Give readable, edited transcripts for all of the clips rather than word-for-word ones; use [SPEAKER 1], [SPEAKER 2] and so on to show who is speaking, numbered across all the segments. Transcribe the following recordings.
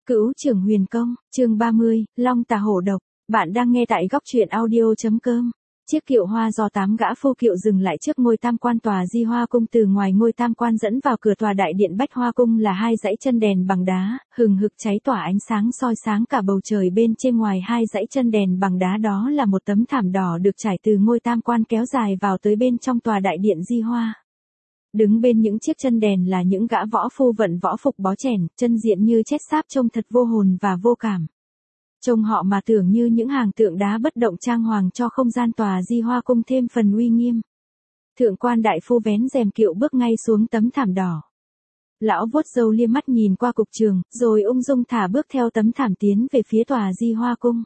[SPEAKER 1] Cửu Trưởng Huyền Công, chương 30, Long Tà Hổ Độc. Bạn đang nghe tại góc truyện audio.com. Chiếc kiệu hoa do 8 gã phu kiệu dừng lại trước ngôi tam quan tòa Di Hoa Cung. Từ ngoài ngôi tam quan dẫn vào cửa tòa đại điện Bách Hoa Cung là hai dãy chân đèn bằng đá, hừng hực cháy tỏa ánh sáng soi sáng cả bầu trời. Bên trên ngoài hai dãy chân đèn bằng đá đó là một tấm thảm đỏ được trải từ ngôi tam quan kéo dài vào tới bên trong tòa đại điện Di Hoa. Đứng bên những chiếc chân đèn là những gã võ phu vận võ phục bó chèn, chân diện như chết sáp trông thật vô hồn và vô cảm. Trông họ mà tưởng như những hàng tượng đá bất động trang hoàng cho không gian tòa Di Hoa Cung thêm phần uy nghiêm. Thượng quan đại phu vén rèm kiệu bước ngay xuống tấm thảm đỏ. Lão vuốt râu liếc mắt nhìn qua cục trường, rồi ung dung thả bước theo tấm thảm tiến về phía tòa Di Hoa Cung.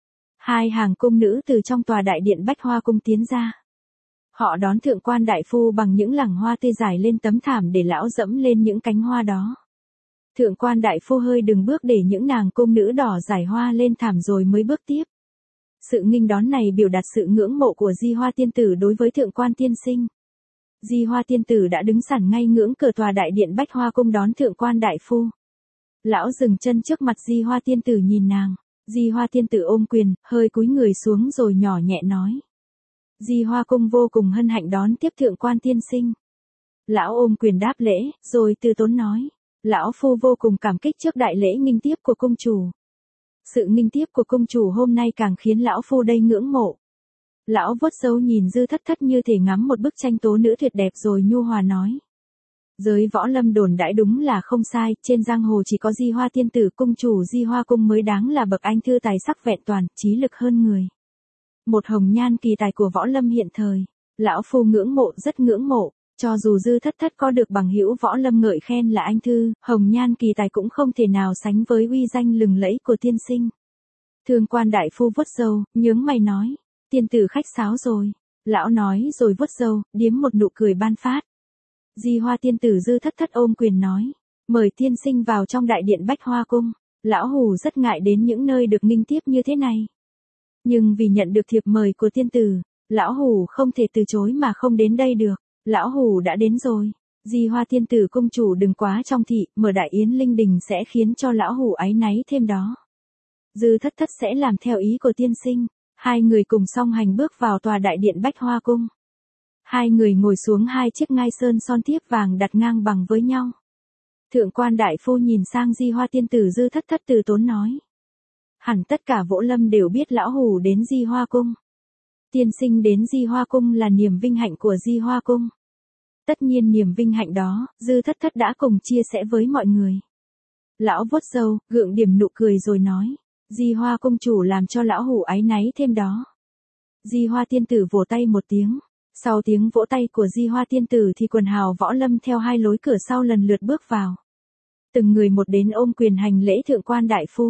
[SPEAKER 1] Hai hàng cung nữ từ trong tòa đại điện Bách Hoa Cung tiến ra. Họ đón thượng quan đại phu bằng những lẳng hoa tươi dài lên tấm thảm để lão dẫm lên những cánh hoa đó. Thượng quan đại phu hơi dừng bước để những nàng cung nữ đỏ giải hoa lên thảm rồi mới bước tiếp. Sự nghênh đón này biểu đạt sự ngưỡng mộ của Di Hoa tiên tử đối với thượng quan tiên sinh. Di Hoa tiên tử đã đứng sẵn ngay ngưỡng cửa tòa đại điện Bách Hoa Cung đón thượng quan đại phu. Lão dừng chân trước mặt Di Hoa tiên tử nhìn nàng. Di Hoa tiên tử ôm quyền, hơi cúi người xuống rồi nhỏ nhẹ nói. Di Hoa Cung vô cùng hân hạnh đón tiếp thượng quan tiên sinh. Lão ôm quyền đáp lễ, rồi từ tốn nói. Lão phu vô cùng cảm kích trước đại lễ nghinh tiếp của cung chủ. Sự nghinh tiếp của cung chủ hôm nay càng khiến lão phu đây ngưỡng mộ. Lão vuốt râu nhìn Dư Thất Thất như thể ngắm một bức tranh tố nữ tuyệt đẹp rồi nhu hòa nói. Giới võ lâm đồn đãi đúng là không sai, trên giang hồ chỉ có Di Hoa tiên tử cung chủ Di Hoa Cung mới đáng là bậc anh thư tài sắc vẹn toàn, trí lực hơn người. Một hồng nhan kỳ tài của võ lâm hiện thời. Lão phu ngưỡng mộ, rất ngưỡng mộ. Cho dù Dư Thất Thất có được bằng hữu võ lâm ngợi khen là anh thư, hồng nhan kỳ tài cũng không thể nào sánh với uy danh lừng lẫy của tiên sinh. Thượng quan đại phu vuốt râu, nhướng mày nói. Tiên tử khách sáo rồi. Lão nói rồi vuốt râu, điếm một nụ cười ban phát. Di Hoa tiên tử Dư Thất Thất ôm quyền nói. Mời tiên sinh vào trong đại điện Bách Hoa Cung. Lão hủ rất ngại đến những nơi được nghinh tiếp như thế này. Nhưng vì nhận được thiệp mời của tiên tử, lão hủ không thể từ chối mà không đến đây được. Lão hủ đã đến rồi. Di Hoa tiên tử cung chủ đừng quá trong thị, mở đại yến linh đình sẽ khiến cho lão hủ áy náy thêm đó. Dư Thất Thất sẽ làm theo ý của tiên sinh. Hai người cùng song hành bước vào tòa đại điện Bách Hoa Cung. Hai người ngồi xuống hai chiếc ngai sơn son thiếp vàng đặt ngang bằng với nhau. Thượng quan đại phu nhìn sang Di Hoa tiên tử Dư Thất Thất từ tốn nói. Hẳn tất cả võ lâm đều biết lão hủ đến Di Hoa Cung. Tiên sinh đến Di Hoa Cung là niềm vinh hạnh của Di Hoa Cung. Tất nhiên niềm vinh hạnh đó, Dư Thất Thất đã cùng chia sẻ với mọi người. Lão vuốt râu, gượng điểm nụ cười rồi nói. Di Hoa Cung chủ làm cho lão hủ áy náy thêm đó. Di Hoa tiên tử vỗ tay một tiếng. Sau tiếng vỗ tay của Di Hoa tiên tử thì quần hào võ lâm theo hai lối cửa sau lần lượt bước vào. Từng người một đến ôm quyền hành lễ thượng quan đại phu.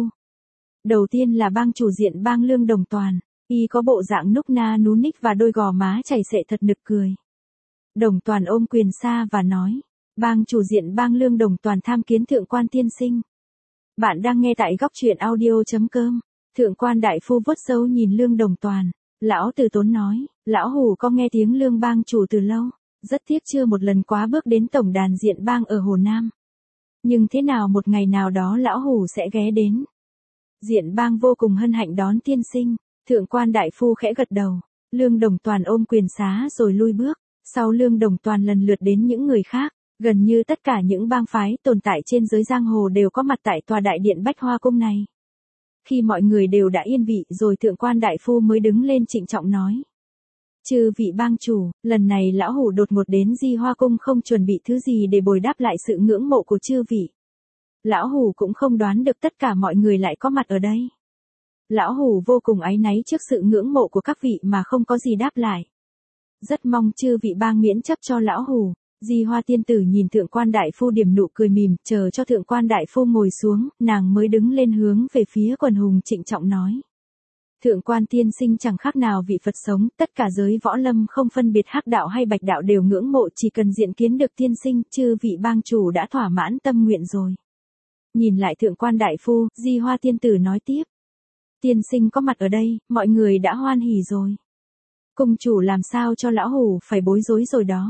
[SPEAKER 1] Đầu tiên là bang chủ Diện Bang Lương Đồng Toàn, y có bộ dạng núc na nú ních và đôi gò má chảy xệ thật nực cười. Đồng Toàn ôm quyền xa và nói, bang chủ Diện Bang Lương Đồng Toàn tham kiến thượng quan tiên sinh. Bạn đang nghe tại góc truyện audio.com. Thượng quan đại phu vuốt râu nhìn Lương Đồng Toàn, lão từ tốn nói, lão hủ có nghe tiếng Lương bang chủ từ lâu, rất tiếc chưa một lần quá bước đến tổng đàn Diện Bang ở Hồ Nam. Nhưng thế nào một ngày nào đó lão hủ sẽ ghé đến. Diện Bang vô cùng hân hạnh đón tiên sinh. Thượng quan đại phu khẽ gật đầu. Lương Đồng Toàn ôm quyền xá rồi lui bước. Sau Lương Đồng Toàn lần lượt đến những người khác. Gần như tất cả những bang phái tồn tại trên giới giang hồ đều có mặt tại tòa đại điện Bách Hoa Cung này. Khi mọi người đều đã yên vị rồi thượng quan đại phu mới đứng lên trịnh trọng nói. Chư vị bang chủ, lần này lão hủ đột ngột đến Di Hoa Cung không chuẩn bị thứ gì để bồi đáp lại sự ngưỡng mộ của chư vị. Lão hủ cũng không đoán được tất cả mọi người lại có mặt ở đây. Lão hủ vô cùng áy náy trước sự ngưỡng mộ của các vị mà không có gì đáp lại. Rất mong chư vị bang miễn chấp cho lão hủ. Di Hoa tiên tử nhìn thượng quan đại phu điểm nụ cười mỉm, chờ cho thượng quan đại phu ngồi xuống, nàng mới đứng lên hướng về phía quần hùng trịnh trọng nói. Thượng quan tiên sinh chẳng khác nào vị Phật sống, tất cả giới võ lâm không phân biệt hắc đạo hay bạch đạo đều ngưỡng mộ, chỉ cần diện kiến được tiên sinh, chư vị bang chủ đã thỏa mãn tâm nguyện rồi. Nhìn lại thượng quan đại phu, Di Hoa tiên tử nói tiếp. Tiên sinh có mặt ở đây, mọi người đã hoan hỉ rồi. Cung chủ làm sao cho lão hủ phải bối rối rồi đó.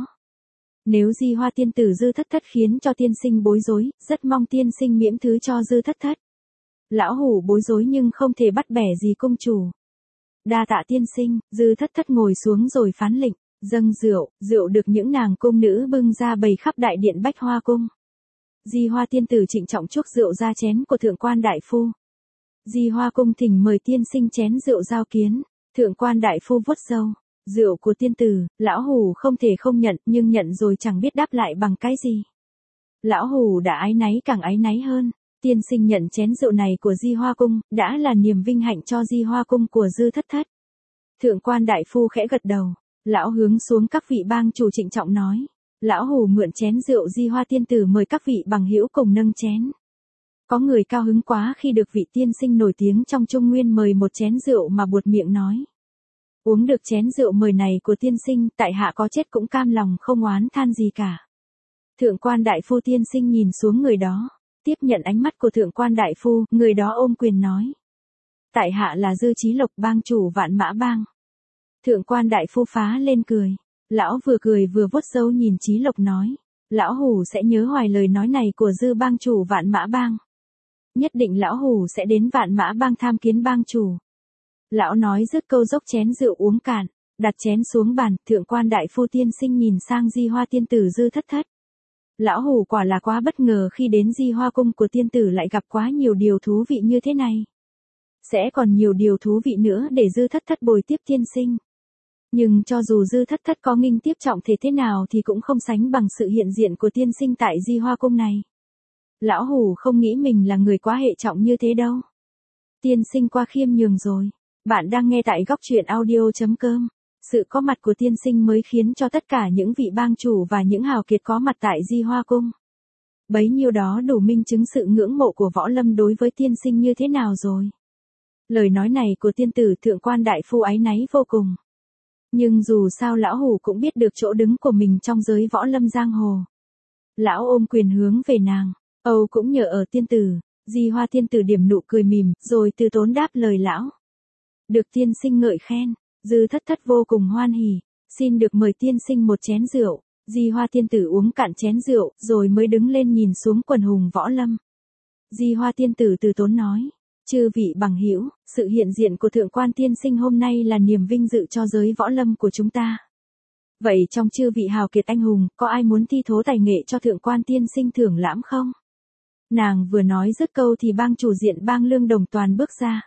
[SPEAKER 1] Nếu Di Hoa tiên tử Dư Thất Thất khiến cho tiên sinh bối rối, rất mong tiên sinh miễn thứ cho Dư Thất Thất. Lão hủ bối rối nhưng không thể bắt bẻ gì cung chủ. Đa tạ tiên sinh, Dư Thất Thất ngồi xuống rồi phán lệnh, dâng rượu, rượu được những nàng cung nữ bưng ra bày khắp đại điện Bách Hoa cung. Di Hoa tiên tử trịnh trọng chuốc rượu ra chén của thượng quan đại phu. Di Hoa cung thỉnh mời tiên sinh chén rượu giao kiến, thượng quan đại phu vuốt râu. Rượu của tiên tử, lão hủ không thể không nhận, nhưng nhận rồi chẳng biết đáp lại bằng cái gì. Lão hủ đã áy náy càng áy náy hơn. Tiên sinh nhận chén rượu này của Di Hoa cung, đã là niềm vinh hạnh cho Di Hoa cung của Dư Thất Thất. Thượng quan đại phu khẽ gật đầu, lão hướng xuống các vị bang chủ trịnh trọng nói, lão hủ mượn chén rượu Di Hoa tiên tử mời các vị bằng hữu cùng nâng chén. Có người cao hứng quá khi được vị tiên sinh nổi tiếng trong Trung Nguyên mời một chén rượu mà buột miệng nói. Uống được chén rượu mời này của tiên sinh, tại hạ có chết cũng cam lòng không oán than gì cả. Thượng quan đại phu tiên sinh nhìn xuống người đó, tiếp nhận ánh mắt của thượng quan đại phu, người đó ôm quyền nói. Tại hạ là Dư Chí Lộc, bang chủ Vạn Mã Bang. Thượng quan đại phu phá lên cười, lão vừa cười vừa vuốt râu nhìn Chí Lộc nói, lão hủ sẽ nhớ hoài lời nói này của Dư bang chủ Vạn Mã Bang. Nhất định lão hủ sẽ đến Vạn Mã Bang tham kiến bang chủ. Lão nói dứt câu dốc chén rượu uống cạn, đặt chén xuống bàn, thượng quan đại phu tiên sinh nhìn sang Di Hoa tiên tử Dư Thất Thất. Lão hủ quả là quá bất ngờ khi đến Di Hoa cung của tiên tử lại gặp quá nhiều điều thú vị như thế này. Sẽ còn nhiều điều thú vị nữa để Dư Thất Thất bồi tiếp tiên sinh. Nhưng cho dù Dư Thất Thất có nghinh tiếp trọng thể thế nào thì cũng không sánh bằng sự hiện diện của tiên sinh tại Di Hoa cung này. Lão hủ không nghĩ mình là người quá hệ trọng như thế đâu. Tiên sinh qua khiêm nhường rồi. Bạn đang nghe tại góc truyện audio.com. Sự có mặt của tiên sinh mới khiến cho tất cả những vị bang chủ và những hào kiệt có mặt tại Di Hoa cung. Bấy nhiêu đó đủ minh chứng sự ngưỡng mộ của võ lâm đối với tiên sinh như thế nào rồi. Lời nói này của tiên tử thượng quan đại phu áy náy vô cùng. Nhưng dù sao lão hủ cũng biết được chỗ đứng của mình trong giới võ lâm giang hồ. Lão ôm quyền hướng về nàng, Âu cũng nhờ ở tiên tử. Di Hoa tiên tử điểm nụ cười mỉm, rồi từ tốn đáp lời lão. Được tiên sinh ngợi khen, Dư Thất Thất vô cùng hoan hỉ, xin được mời tiên sinh một chén rượu. Di Hoa tiên tử uống cạn chén rượu, rồi mới đứng lên nhìn xuống quần hùng võ lâm. Di Hoa tiên tử từ tốn nói, chư vị bằng hữu, sự hiện diện của thượng quan tiên sinh hôm nay là niềm vinh dự cho giới võ lâm của chúng ta. Vậy trong chư vị hào kiệt anh hùng, có ai muốn thi thố tài nghệ cho thượng quan tiên sinh thưởng lãm không? Nàng vừa nói dứt câu thì bang chủ Diện Bang Lương Đồng Toàn bước ra.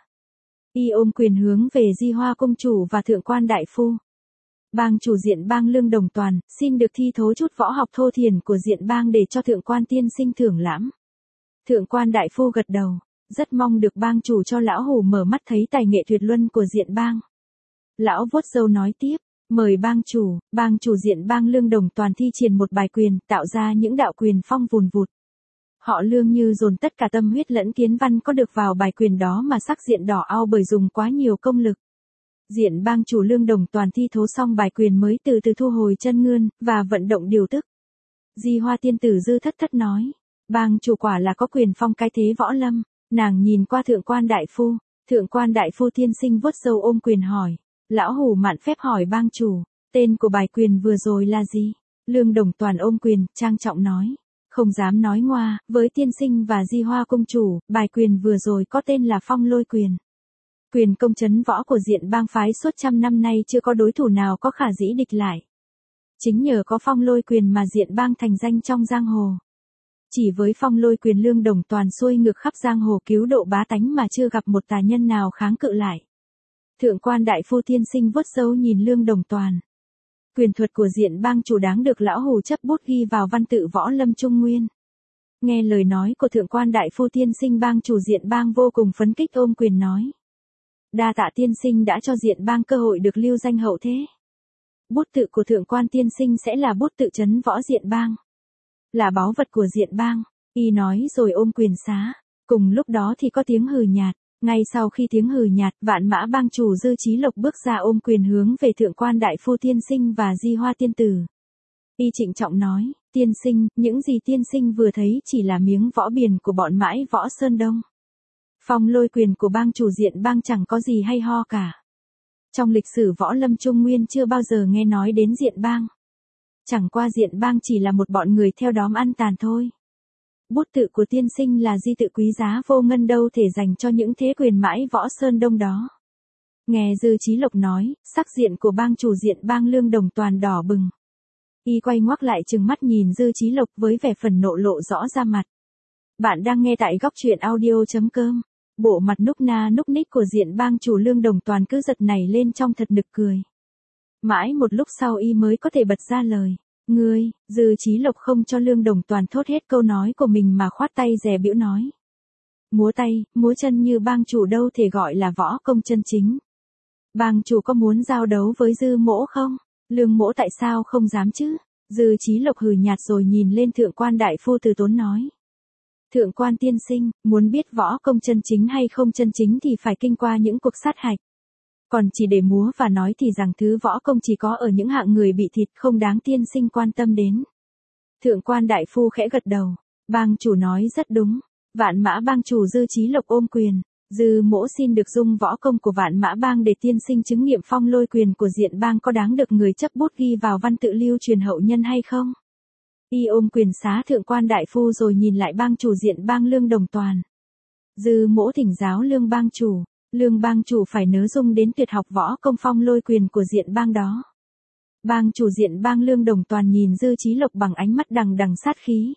[SPEAKER 1] Y ôm quyền hướng về Di Hoa cung chủ và thượng quan đại phu. Bang chủ Diện Bang Lương Đồng Toàn, xin được thi thố chút võ học thô thiển của Diện Bang để cho thượng quan tiên sinh thưởng lãm. Thượng quan đại phu gật đầu, rất mong được bang chủ cho lão hủ mở mắt thấy tài nghệ tuyệt luân của Diện Bang. Lão vuốt râu nói tiếp, mời bang chủ Diện Bang Lương Đồng Toàn thi triển một bài quyền, tạo ra những đạo quyền phong vùn vụt. Họ Lương như dồn tất cả tâm huyết lẫn kiến văn có được vào bài quyền đó mà sắc diện đỏ ao bởi dùng quá nhiều công lực. Diện Bang chủ Lương Đồng Toàn thi thố xong bài quyền mới từ từ thu hồi chân ngươn, và vận động điều tức. Di Hoa tiên tử Dư Thất Thất nói, bang chủ quả là có quyền phong cái thế võ lâm. Nàng nhìn qua thượng quan đại phu tiên sinh vuốt râu ôm quyền hỏi, lão hủ mạn phép hỏi bang chủ, tên của bài quyền vừa rồi là gì? Lương Đồng Toàn ôm quyền, trang trọng nói, không dám nói ngoa, với tiên sinh và Di Hoa cung chủ, bài quyền vừa rồi có tên là Phong Lôi quyền. Quyền công chấn võ của Diện Bang phái suốt trăm năm nay chưa có đối thủ nào có khả dĩ địch lại. Chính nhờ có Phong Lôi quyền mà Diện Bang thành danh trong giang hồ. Chỉ với Phong Lôi quyền Lương Đồng Toàn xuôi ngược khắp giang hồ cứu độ bá tánh mà chưa gặp một tà nhân nào kháng cự lại. Thượng quan đại phu tiên sinh vuốt râu nhìn Lương Đồng Toàn. Quyền thuật của Diện Bang chủ đáng được lão hủ chấp bút ghi vào văn tự võ lâm trung nguyên. Nghe lời nói của thượng quan đại phu tiên sinh, bang chủ Diện Bang vô cùng phấn kích ôm quyền nói. Đa tạ tiên sinh đã cho Diện Bang cơ hội được lưu danh hậu thế. Bút tự của thượng quan tiên sinh sẽ là bút tự trấn võ Diện Bang. Là báu vật của Diện Bang, y nói rồi ôm quyền xá. Cùng lúc đó thì có tiếng hừ nhạt. Ngay sau khi tiếng hừ nhạt, Vạn Mã Bang chủ Dư Chí Lộc bước ra ôm quyền hướng về thượng quan đại phu tiên sinh và Di Hoa tiên tử. Y trịnh trọng nói, tiên sinh, những gì tiên sinh vừa thấy chỉ là miếng võ biền của bọn Mãi Võ Sơn Đông. Phong Lôi quyền của bang chủ Diện Bang chẳng có gì hay ho cả. Trong lịch sử võ lâm Trung Nguyên chưa bao giờ nghe nói đến Diện Bang. Chẳng qua Diện Bang chỉ là một bọn người theo đóm ăn tàn thôi. Bút tự của tiên sinh là di tự quý giá vô ngân đâu thể dành cho những thế quyền mãi võ sơn đông đó. Nghe Dư Chí Lộc nói, sắc diện của bang chủ Diện Bang Lương Đồng Toàn đỏ bừng. Y quay ngoắc lại trừng mắt nhìn Dư Chí Lộc với vẻ phần nộ lộ rõ ra mặt. Bạn đang nghe tại góc truyện audio.com. Bộ mặt núc na núc ních của Diện Bang chủ Lương Đồng Toàn cứ giật nảy lên trong thật nực cười. Mãi một lúc sau y mới có thể bật ra lời. Ngươi, Dư Chí Lộc không cho Lương Đồng Toàn thốt hết câu nói của mình mà khoát tay dè bĩu nói. Múa tay, múa chân như bang chủ đâu thể gọi là võ công chân chính. Bang chủ có muốn giao đấu với Dư mỗ không? Lương mỗ tại sao không dám chứ? Dư Chí Lộc hừ nhạt rồi nhìn lên thượng quan đại phu từ tốn nói. Thượng quan tiên sinh, muốn biết võ công chân chính hay không chân chính thì phải kinh qua những cuộc sát hạch. Còn chỉ để múa và nói thì rằng thứ võ công chỉ có ở những hạng người bị thịt không đáng tiên sinh quan tâm đến. Thượng quan đại phu khẽ gật đầu. Bang chủ nói rất đúng. Vạn Mã bang chủ Dư Chí Lộc ôm quyền. Dư mỗ xin được dung võ công của Vạn Mã bang để tiên sinh chứng nghiệm phong lôi quyền của Diện bang có đáng được người chấp bút ghi vào văn tự lưu truyền hậu nhân hay không. Y ôm quyền xá thượng quan đại phu rồi nhìn lại bang chủ Diện bang Lương Đồng Toàn. Dư mỗ thỉnh giáo Lương bang chủ. Lương bang chủ phải nớ dung đến tuyệt học võ công phong lôi quyền của Diện bang đó. Bang chủ Diện bang Lương Đồng Toàn nhìn Dư Chí Lộc bằng ánh mắt đằng đằng sát khí.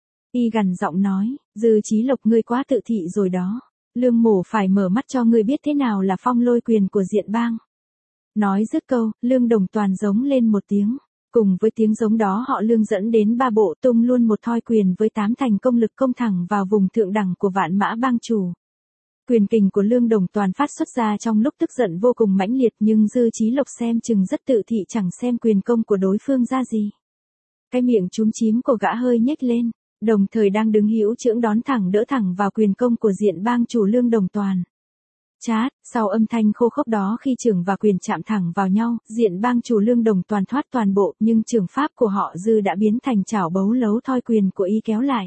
[SPEAKER 1] Y gằn giọng nói, Dư Chí Lộc ngươi quá tự thị rồi đó. Lương mổ phải mở mắt cho ngươi biết thế nào là phong lôi quyền của Diện bang. Nói dứt câu, Lương Đồng Toàn giống lên một tiếng. Cùng với tiếng giống đó họ Lương dẫn đến ba bộ tung luôn một thoi quyền với 8 thành công lực công thẳng vào vùng thượng đẳng của Vạn Mã bang chủ. Quyền kình của Lương Đồng Toàn phát xuất ra trong lúc tức giận vô cùng mãnh liệt nhưng Dư Chí Lộc xem chừng rất tự thị chẳng xem quyền công của đối phương ra gì. Cái miệng chúm chím của gã hơi nhếch lên, đồng thời đang đứng hữu chưởng đón thẳng đỡ thẳng vào quyền công của Diện bang chủ Lương Đồng Toàn. Chát, sau âm thanh khô khốc đó khi chưởng và quyền chạm thẳng vào nhau, Diện bang chủ Lương Đồng Toàn thoát toàn bộ nhưng chưởng pháp của họ Dư đã biến thành chảo bấu lấu thoi quyền của y kéo lại.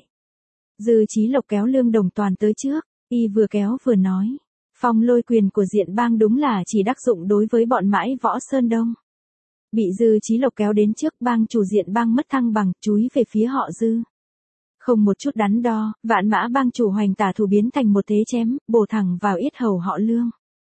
[SPEAKER 1] Dư Chí Lộc kéo Lương Đồng Toàn tới trước. Y vừa kéo vừa nói, phong lôi quyền của Diện bang đúng là chỉ đắc dụng đối với bọn mãi võ sơn đông. Bị Dư Chí Lộc kéo đến trước bang chủ Diện bang mất thăng bằng, chúi về phía họ Dư. Không một chút đắn đo, Vạn Mã bang chủ Hoành Tả thủ biến thành một thế chém, bổ thẳng vào yết hầu họ Lương.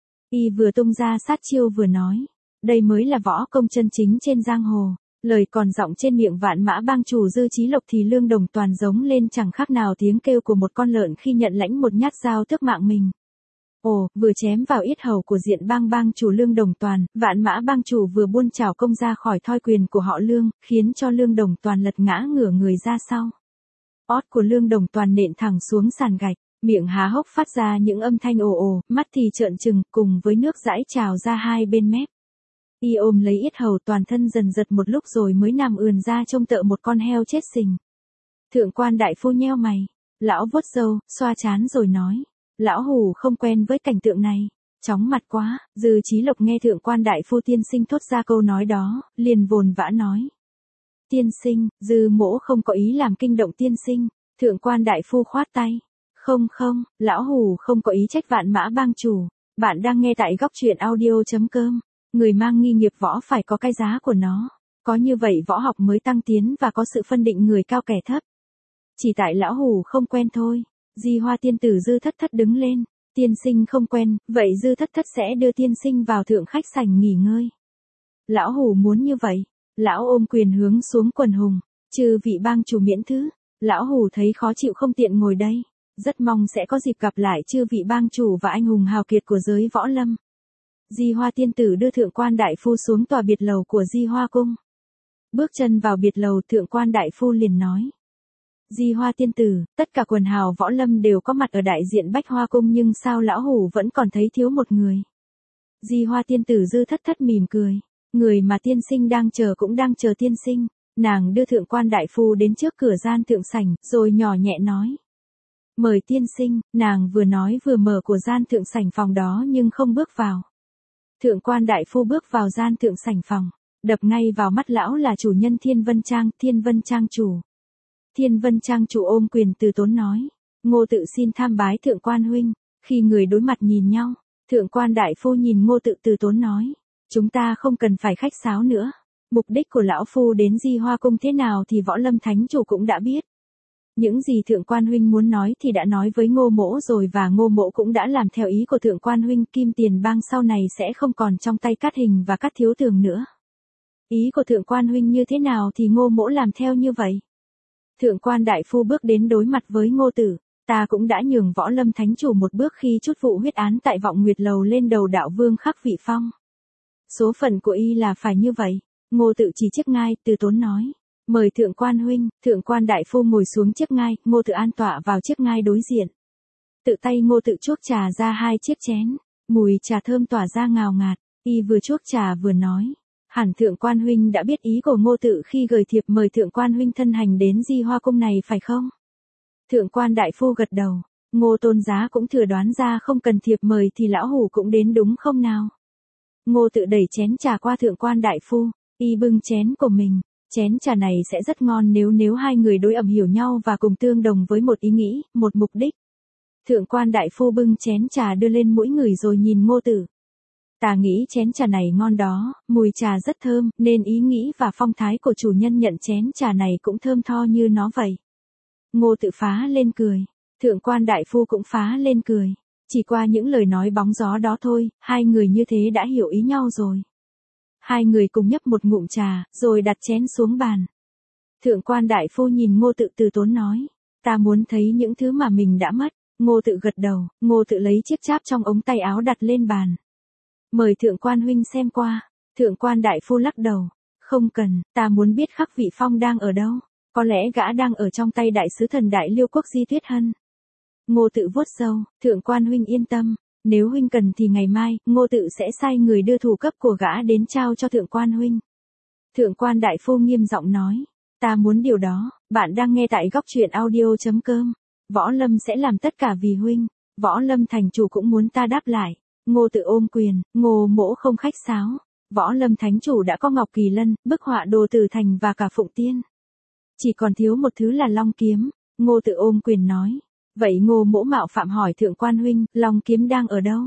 [SPEAKER 1] Y vừa tung ra sát chiêu vừa nói, đây mới là võ công chân chính trên giang hồ. Lời còn giọng trên miệng Vạn Mã bang chủ Dư Chí Lộc thì Lương Đồng Toàn giống lên chẳng khác nào tiếng kêu của một con lợn khi nhận lãnh một nhát dao tước mạng mình. Ồ, vừa chém vào yết hầu của Diện bang bang chủ Lương Đồng Toàn, Vạn Mã bang chủ vừa buôn chảo công ra khỏi thoi quyền của họ Lương, khiến cho Lương Đồng Toàn lật ngã ngửa người ra sau. Ót của Lương Đồng Toàn nện thẳng xuống sàn gạch, miệng há hốc phát ra những âm thanh ồ ồ, mắt thì trợn trừng, cùng với nước dãi trào ra hai bên mép. Y ôm lấy yết hầu toàn thân dần giật một lúc rồi mới nằm ườn ra trông tợ một con heo chết sình. Thượng quan đại phu nheo mày, lão vuốt râu, xoa trán rồi nói, lão hủ không quen với cảnh tượng này, chóng mặt quá. Dư Chí Lộc nghe thượng quan đại phu tiên sinh thốt ra câu nói đó, liền vồn vã nói. Tiên sinh, Dư mỗ không có ý làm kinh động tiên sinh. Thượng quan đại phu khoát tay. Không, lão hủ không có ý trách Vạn Mã bang chủ. Bạn đang nghe tại góc truyện audio.com. Người mang nghi nghiệp võ phải có cái giá của nó. Có như vậy võ học mới tăng tiến và có sự phân định người cao kẻ thấp. Chỉ tại lão hủ không quen thôi. Di Hoa tiên tử Dư Thất Thất đứng lên. Tiên sinh không quen, vậy Dư Thất Thất sẽ đưa tiên sinh vào thượng khách sảnh nghỉ ngơi. Lão hủ muốn như vậy. Lão ôm quyền hướng xuống quần hùng. Chư vị bang chủ miễn thứ. Lão hủ thấy khó chịu không tiện ngồi đây. Rất mong sẽ có dịp gặp lại chư vị bang chủ và anh hùng hào kiệt của giới võ lâm. Di Hoa tiên tử đưa thượng quan đại phu xuống tòa biệt lầu của Di Hoa cung. Bước chân vào biệt lầu thượng quan đại phu liền nói. Di Hoa tiên tử, tất cả quần hào võ lâm đều có mặt ở đại diện Bách Hoa cung nhưng sao lão hủ vẫn còn thấy thiếu một người. Di Hoa tiên tử Dư Thất Thất mỉm cười. Người mà tiên sinh đang chờ cũng đang chờ tiên sinh. Nàng đưa thượng quan đại phu đến trước cửa gian thượng sảnh, rồi nhỏ nhẹ nói. Mời tiên sinh, nàng vừa nói vừa mở của gian thượng sảnh phòng đó nhưng không bước vào. Thượng quan đại phu bước vào gian thượng sảnh phòng, đập ngay vào mắt lão là chủ nhân Thiên Vân Trang chủ. Thiên Vân Trang chủ ôm quyền từ tốn nói. Ngô tự xin tham bái thượng quan huynh. Khi người đối mặt nhìn nhau, thượng quan đại phu nhìn Ngô tự từ tốn nói. Chúng ta không cần phải khách sáo nữa. Mục đích của lão phu đến Di Hoa cung thế nào thì võ lâm thánh chủ cũng đã biết. Những gì thượng quan huynh muốn nói thì đã nói với Ngô Mỗ rồi và Ngô Mỗ cũng đã làm theo ý của thượng quan huynh, Kim Tiền Bang sau này sẽ không còn trong tay Cát Hình và Cát Thiếu Tường nữa. Ý của thượng quan huynh như thế nào thì Ngô Mỗ làm theo như vậy. Thượng quan đại phu bước đến đối mặt với Ngô Tử, ta cũng đã nhường Võ Lâm thánh chủ một bước khi chút vụ huyết án tại Vọng Nguyệt Lầu lên đầu đạo vương Khắc Vị Phong. Số phận của y là phải như vậy. Ngô Tự chỉ chiếc ngai, từ tốn nói. Mời thượng quan huynh, thượng quan đại phu ngồi xuống chiếc ngai, Ngô Tự an tọa vào chiếc ngai đối diện. Tự tay Ngô Tự chuốc trà ra 2 chiếc chén, mùi trà thơm tỏa ra ngào ngạt, y vừa chuốc trà vừa nói. Hẳn thượng quan huynh đã biết ý của Ngô Tự khi gửi thiệp mời thượng quan huynh thân hành đến Di Hoa Cung này phải không? Thượng quan đại phu gật đầu, Ngô Tôn giá cũng thừa đoán ra không cần thiệp mời thì lão hủ cũng đến đúng không nào? Ngô Tự đẩy chén trà qua thượng quan đại phu, y bưng chén của mình. Chén trà này sẽ rất ngon nếu hai người đối ẩm hiểu nhau và cùng tương đồng với một ý nghĩ, một mục đích. Thượng quan đại phu bưng chén trà đưa lên mũi người rồi nhìn Ngô Tử. Ta nghĩ chén trà này ngon đó, mùi trà rất thơm, nên ý nghĩ và phong thái của chủ nhân nhận chén trà này cũng thơm tho như nó vậy. Ngô Tự phá lên cười, thượng quan đại phu cũng phá lên cười. Chỉ qua những lời nói bóng gió đó thôi, hai người như thế đã hiểu ý nhau rồi. Hai người cùng nhấp một ngụm trà, rồi đặt chén xuống bàn. Thượng quan đại phu nhìn Ngô Tự từ tốn nói, ta muốn thấy những thứ mà mình đã mất. Ngô Tự gật đầu, Ngô Tự lấy chiếc cháp trong ống tay áo đặt lên bàn. Mời thượng quan huynh xem qua. Thượng quan đại phu lắc đầu, không cần, ta muốn biết Khắc Vị Phong đang ở đâu. Có lẽ gã đang ở trong tay đại sứ thần Đại Liêu quốc Di Tuyết Hân. Ngô Tự vuốt râu, thượng quan huynh yên tâm. Nếu huynh cần thì ngày mai, Ngô Tự sẽ sai người đưa thủ cấp của gã đến trao cho thượng quan huynh. Thượng quan đại phu nghiêm giọng nói, ta muốn điều đó. Bạn đang nghe tại góc truyện audio.com. Võ Lâm sẽ làm tất cả vì huynh. Võ Lâm thành chủ cũng muốn ta đáp lại. Ngô Tự ôm quyền, Ngô Mỗ không khách sáo. Võ Lâm thánh chủ đã có Ngọc Kỳ Lân, bức họa Đồ Tử Thành và cả Phụng Tiên. Chỉ còn thiếu một thứ là Long Kiếm. Ngô Tự ôm quyền nói. Vậy Ngô Mỗ mạo phạm hỏi thượng quan huynh, Long Kiếm đang ở đâu?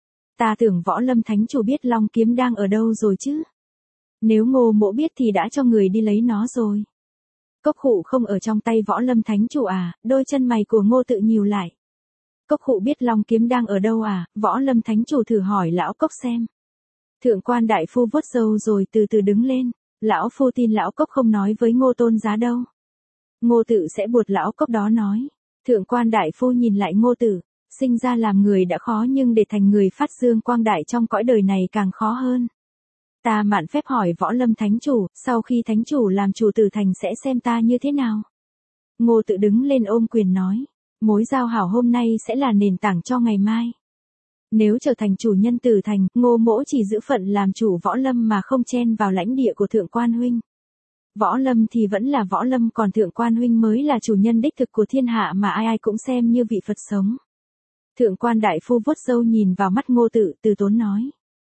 [SPEAKER 1] Ta tưởng Võ Lâm thánh chủ biết Long Kiếm đang ở đâu rồi chứ. Nếu Ngô Mỗ biết thì đã cho người đi lấy nó rồi. Cốc Khụ không ở trong tay Võ Lâm thánh chủ à? Đôi chân mày của Ngô Tự nhíu lại. Cốc Khụ biết Long Kiếm đang ở đâu à? Võ Lâm thánh chủ thử hỏi lão Cốc xem. Thượng quan đại phu vuốt râu rồi từ từ đứng lên. Lão phu tin lão Cốc không nói với Ngô Tôn giá đâu. Ngô Tự sẽ buộc lão Cốc đó nói. Thượng quan đại phu nhìn lại Ngô Tử, sinh ra làm người đã khó nhưng để thành người phát dương quang đại trong cõi đời này càng khó hơn. Ta mạn phép hỏi Võ Lâm thánh chủ, sau khi thánh chủ làm chủ Tử Thành sẽ xem ta như thế nào? Ngô Tự đứng lên ôm quyền nói, mối giao hảo hôm nay sẽ là nền tảng cho ngày mai. Nếu trở thành chủ nhân Tử Thành, Ngô Mỗ chỉ giữ phận làm chủ Võ Lâm mà không chen vào lãnh địa của thượng quan huynh. Võ Lâm thì vẫn là Võ Lâm, còn thượng quan huynh mới là chủ nhân đích thực của thiên hạ mà ai ai cũng xem như vị Phật sống. Thượng quan đại phu vuốt râu nhìn vào mắt Ngô Tự, từ tốn nói.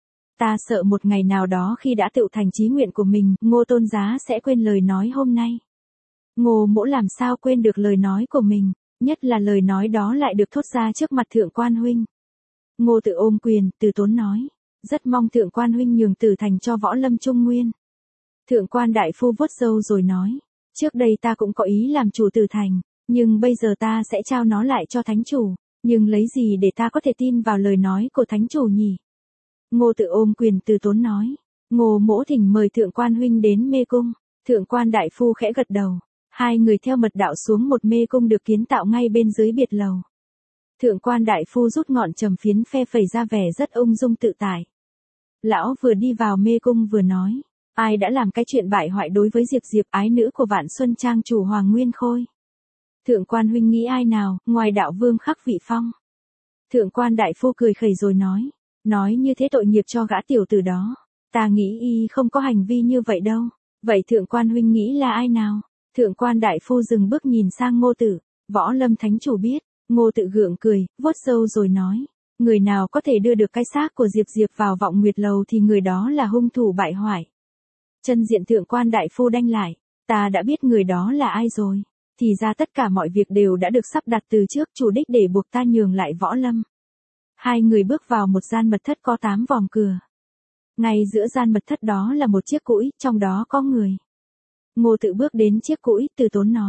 [SPEAKER 1] Ta sợ một ngày nào đó khi đã tựu thành chí nguyện của mình, Ngô Tôn giá sẽ quên lời nói hôm nay. Ngô Mỗ làm sao quên được lời nói của mình, nhất là lời nói đó lại được thốt ra trước mặt thượng quan huynh. Ngô Tự ôm quyền, từ tốn nói. Rất mong thượng quan huynh nhường Tử Thành cho Võ Lâm Trung Nguyên. Thượng quan đại phu vuốt râu rồi nói. Trước đây ta cũng có ý làm chủ Tử Thành, nhưng bây giờ ta sẽ trao nó lại cho thánh chủ. Nhưng lấy gì để ta có thể tin vào lời nói của thánh chủ nhỉ? Ngô Tự ôm quyền từ tốn nói. Ngô Mỗ thỉnh mời thượng quan huynh đến mê cung. Thượng quan đại phu khẽ gật đầu. Hai người theo mật đạo xuống một mê cung được kiến tạo ngay bên dưới biệt lầu. Thượng quan đại phu rút ngọn trầm phiến phe phẩy ra vẻ rất ung dung tự tại. Lão vừa đi vào mê cung vừa nói. Ai đã làm cái chuyện bại hoại đối với Diệp Diệp, ái nữ của Vạn Xuân Trang chủ Hoàng Nguyên Khôi? Thượng quan huynh nghĩ ai nào, ngoài đạo vương Khắc Vị Phong? Thượng quan đại phu cười khẩy rồi nói. Nói như thế tội nghiệp cho gã tiểu tử đó. Ta nghĩ y không có hành vi như vậy đâu. Vậy thượng quan huynh nghĩ là ai nào? Thượng quan đại phu dừng bước nhìn sang Ngô Tử. Võ Lâm thánh chủ biết. Ngô Tự gượng cười, vuốt râu rồi nói. Người nào có thể đưa được cái xác của Diệp Diệp vào Vọng Nguyệt Lầu thì người đó là hung thủ bại hoại. Chân diện thượng quan đại phu đanh lại. Ta đã biết người đó là ai rồi. Thì ra tất cả mọi việc đều đã được sắp đặt từ trước, chủ đích để buộc ta nhường lại Võ Lâm. Hai người bước vào một gian mật thất có 8 vòng cửa. Ngay giữa gian mật thất đó là một chiếc cũi, trong đó có người. Ngô Tự bước đến chiếc cũi, từ tốn nói.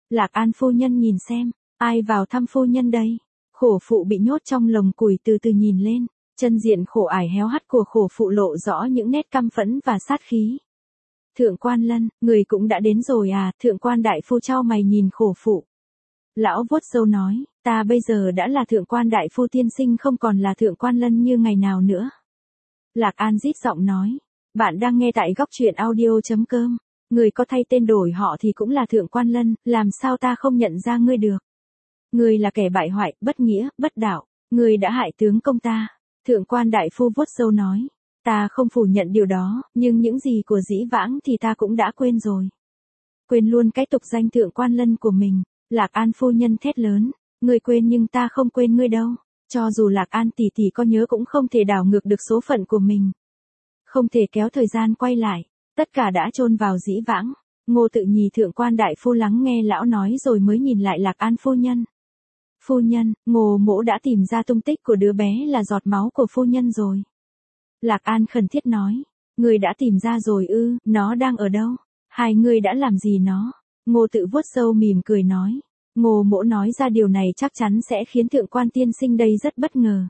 [SPEAKER 1] Lạc An phu nhân nhìn xem, ai vào thăm phu nhân đây? Khổ phụ bị nhốt trong lồng củi từ từ nhìn lên, chân diện khổ ải héo hắt của khổ phụ lộ rõ những nét căm phẫn và sát khí. Thượng quan Lân, người cũng đã đến rồi à? Thượng quan đại phu chau mày nhìn khổ phụ. Lão vuốt râu nói, ta bây giờ đã là thượng quan đại phu tiên sinh, không còn là thượng quan Lân như ngày nào nữa. Lạc An rít giọng nói, bạn đang nghe tại góc truyện audio.com. Người có thay tên đổi họ thì cũng là thượng quan Lân, làm sao ta không nhận ra ngươi được? Ngươi là kẻ bại hoại, bất nghĩa, bất đạo, ngươi đã hại tướng công ta. Thượng quan đại phu vuốt râu nói, ta không phủ nhận điều đó, nhưng những gì của dĩ vãng thì ta cũng đã quên rồi. Quên luôn cái tục danh thượng quan Lân của mình. Lạc An phu nhân thét lớn, ngươi quên nhưng ta không quên ngươi đâu. Cho dù Lạc An tỷ tỷ có nhớ cũng không thể đảo ngược được số phận của mình. Không thể kéo thời gian quay lại, tất cả đã chôn vào dĩ vãng. Ngô Tự Nhì thượng quan đại phu lắng nghe lão nói rồi mới nhìn lại Lạc An phu nhân. Phu nhân, Ngô mỗ đã tìm ra tung tích của đứa bé là giọt máu của phu nhân rồi. Lạc An khẩn thiết nói, người đã tìm ra rồi ư? Nó đang ở đâu? Hai người đã làm gì nó? Ngô Tự vuốt râu mỉm cười nói, Ngô mỗ nói ra điều này chắc chắn sẽ khiến thượng quan tiên sinh đây rất bất ngờ.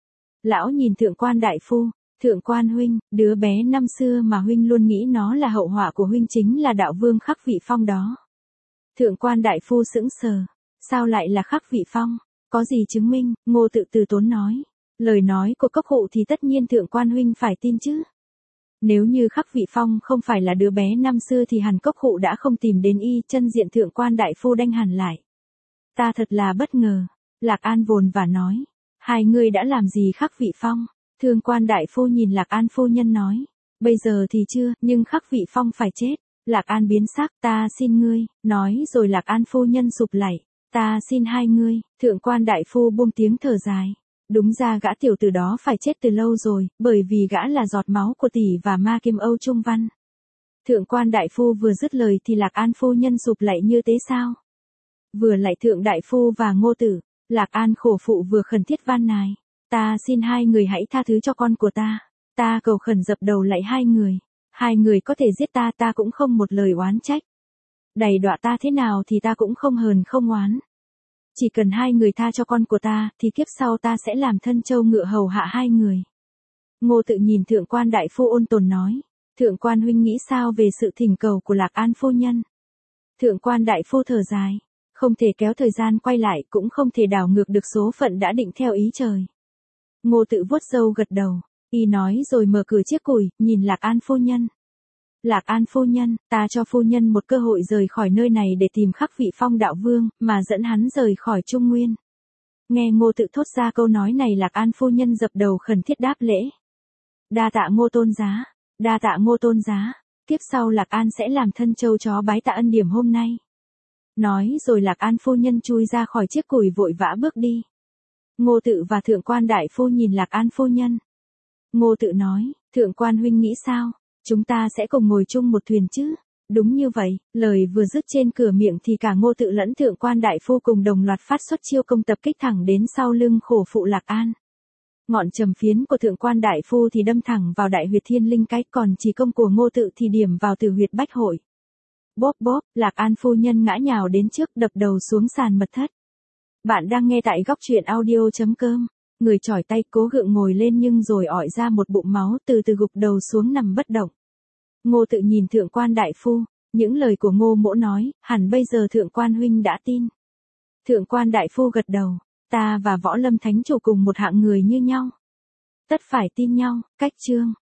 [SPEAKER 1] Lão nhìn thượng quan đại phu, thượng quan huynh, đứa bé năm xưa mà huynh luôn nghĩ nó là hậu họa của huynh chính là đạo vương Khắc Vị Phong đó. Thượng quan đại phu sững sờ, sao lại là Khắc Vị Phong? Có gì chứng minh? Ngô Tự từ tốn nói, lời nói của Cốc Hụ thì tất nhiên thượng quan huynh phải tin chứ. Nếu như Khắc Vị Phong không phải là đứa bé năm xưa thì hẳn Cốc Hụ đã không tìm đến y. Chân diện thượng quan đại phu đanh hẳn lại. Ta thật là bất ngờ. Lạc An vồn vả nói, hai người đã làm gì Khắc Vị Phong? Thượng quan đại phu nhìn Lạc An phu nhân nói, bây giờ thì chưa, nhưng Khắc Vị Phong phải chết. Lạc An biến sắc, ta xin ngươi, nói rồi Lạc An phu nhân sụp lạy, ta xin hai ngươi. Thượng quan đại phu buông tiếng thở dài. Đúng ra gã tiểu tử đó phải chết từ lâu rồi, bởi vì gã là giọt máu của tỷ và ma kim Âu Trung Văn. Thượng quan đại phu vừa dứt lời thì Lạc An phu nhân sụp lạy như thế sao? Vừa lạy thượng đại phu và Ngô Tử, Lạc An khổ phụ vừa khẩn thiết van nài, ta xin hai người hãy tha thứ cho con của ta. Ta cầu khẩn dập đầu lạy hai người. Hai người có thể giết ta, ta cũng không một lời oán trách. Đày đọa ta thế nào thì ta cũng không hờn không oán. Chỉ cần hai người tha cho con của ta, thì kiếp sau ta sẽ làm thân trâu ngựa hầu hạ hai người. Ngô Tự nhìn thượng quan đại phu ôn tồn nói, thượng quan huynh nghĩ sao về sự thỉnh cầu của Lạc An phu nhân? Thượng quan đại phu thở dài, không thể kéo thời gian quay lại, cũng không thể đảo ngược được số phận đã định theo ý trời. Ngô Tự vuốt râu gật đầu, y nói rồi mở cửa chiếc củi, nhìn Lạc An phu nhân. Lạc An phu nhân, ta cho phu nhân một cơ hội rời khỏi nơi này để tìm Khắc Vị Phong đạo vương, mà dẫn hắn rời khỏi Trung Nguyên. Nghe Ngô Tự thốt ra câu nói này, Lạc An phu nhân dập đầu khẩn thiết đáp lễ. Đa tạ Ngô tôn giá, đa tạ Ngô tôn giá, tiếp sau Lạc An sẽ làm thân trâu chó bái tạ ân điểm hôm nay. Nói rồi Lạc An phu nhân chui ra khỏi chiếc củi vội vã bước đi. Ngô Tự và thượng quan đại phu nhìn Lạc An phu nhân. Ngô Tự nói, thượng quan huynh nghĩ sao? Chúng ta sẽ cùng ngồi chung một thuyền chứ? Đúng như vậy, lời vừa dứt trên cửa miệng thì cả Ngô Tự lẫn thượng quan đại phu cùng đồng loạt phát xuất chiêu công tập kích thẳng đến sau lưng khổ phụ Lạc An. Ngọn trầm phiến của thượng quan đại phu thì đâm thẳng vào đại huyệt thiên linh cái, còn chỉ công của Ngô Tự thì điểm vào tử huyệt bách hội. Bóp bóp, Lạc An phu nhân ngã nhào đến trước, đập đầu xuống sàn mật thất. Bạn đang nghe tại góc truyện audio.com. Người chỏi tay cố gượng ngồi lên nhưng rồi ỏi ra một bụng máu, từ từ gục đầu xuống nằm bất động. Ngô Tự nhìn thượng quan đại phu, những lời của Ngô mỗ nói, hẳn bây giờ thượng quan huynh đã tin. Thượng quan đại phu gật đầu, ta và Võ Lâm thánh chủ cùng một hạng người như nhau, tất phải tin nhau. Cách chương